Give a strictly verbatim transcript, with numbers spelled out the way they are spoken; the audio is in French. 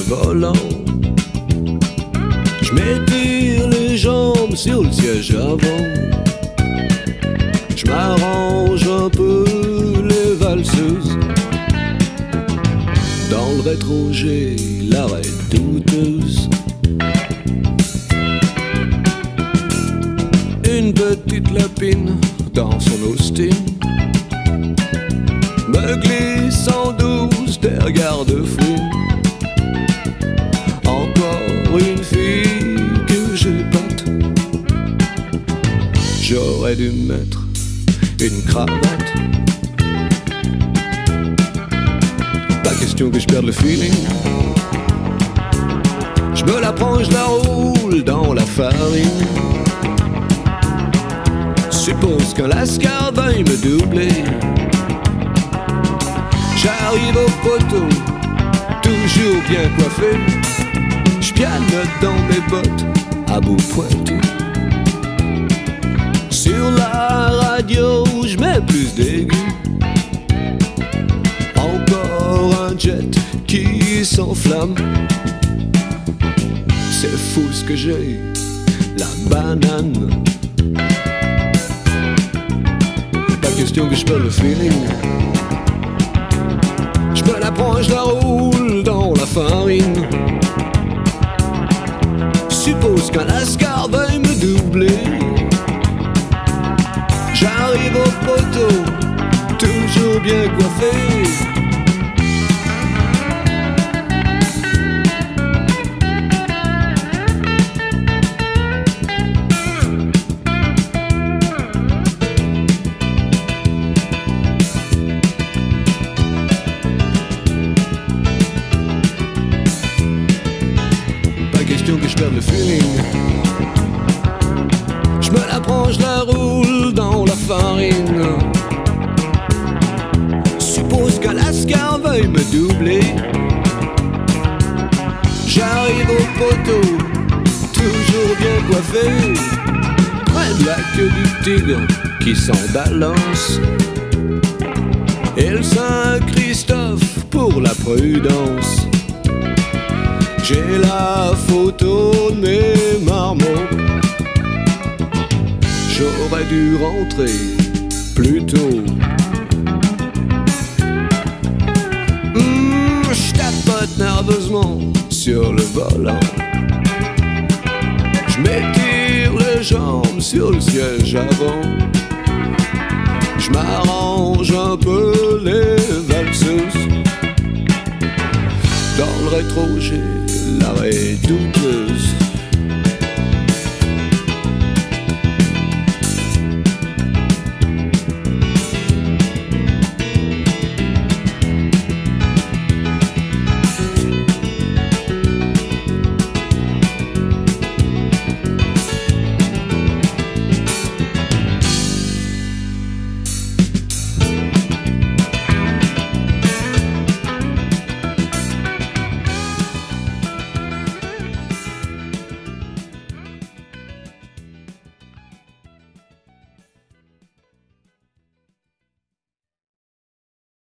volant. Je m'étire les jambes sur le siège avant. Je m'arrange un peu les valseuses. Dans le rétro j'ai l'arrêt douteuse. Une petite lapine dans son Austin me glisse en douce des regards de fou. Encore une fille que j'épate. J'aurais dû mettre une cravate. Pas question que je perde le feeling. Je me la prends, je la roule dans la farine. Suppose qu'un lascar veuille me doubler. J'arrive au poteau, toujours bien coiffé. Je pianote dans mes bottes, à bout pointu. Sur la radio, je mets plus d'aigus. Encore un jet qui s'enflamme. C'est fou ce que j'ai, la banane. Pas question que je perde le feeling. Je me la prends, je la roule dans la farine. Suppose qu'un lascar veuille me doubler. J'arrive au poteau, toujours bien coiffé. Que je perde le feeling. Je me la prends, je la roule dans la farine. Suppose qu'un lascar veuille me doubler. J'arrive au poteau, toujours bien coiffé. Près de la queue du tigre qui s'en balance. Et le Saint-Christophe pour la prudence. J'ai la photo de mes marmots. J'aurais dû rentrer plus tôt. Mmh, je tapote nerveusement sur le volant. Je m'étire les jambes sur le siège avant. Je m'arrange un peu les valseuses. Dans le rétro j'ai l'arrêt douteuse.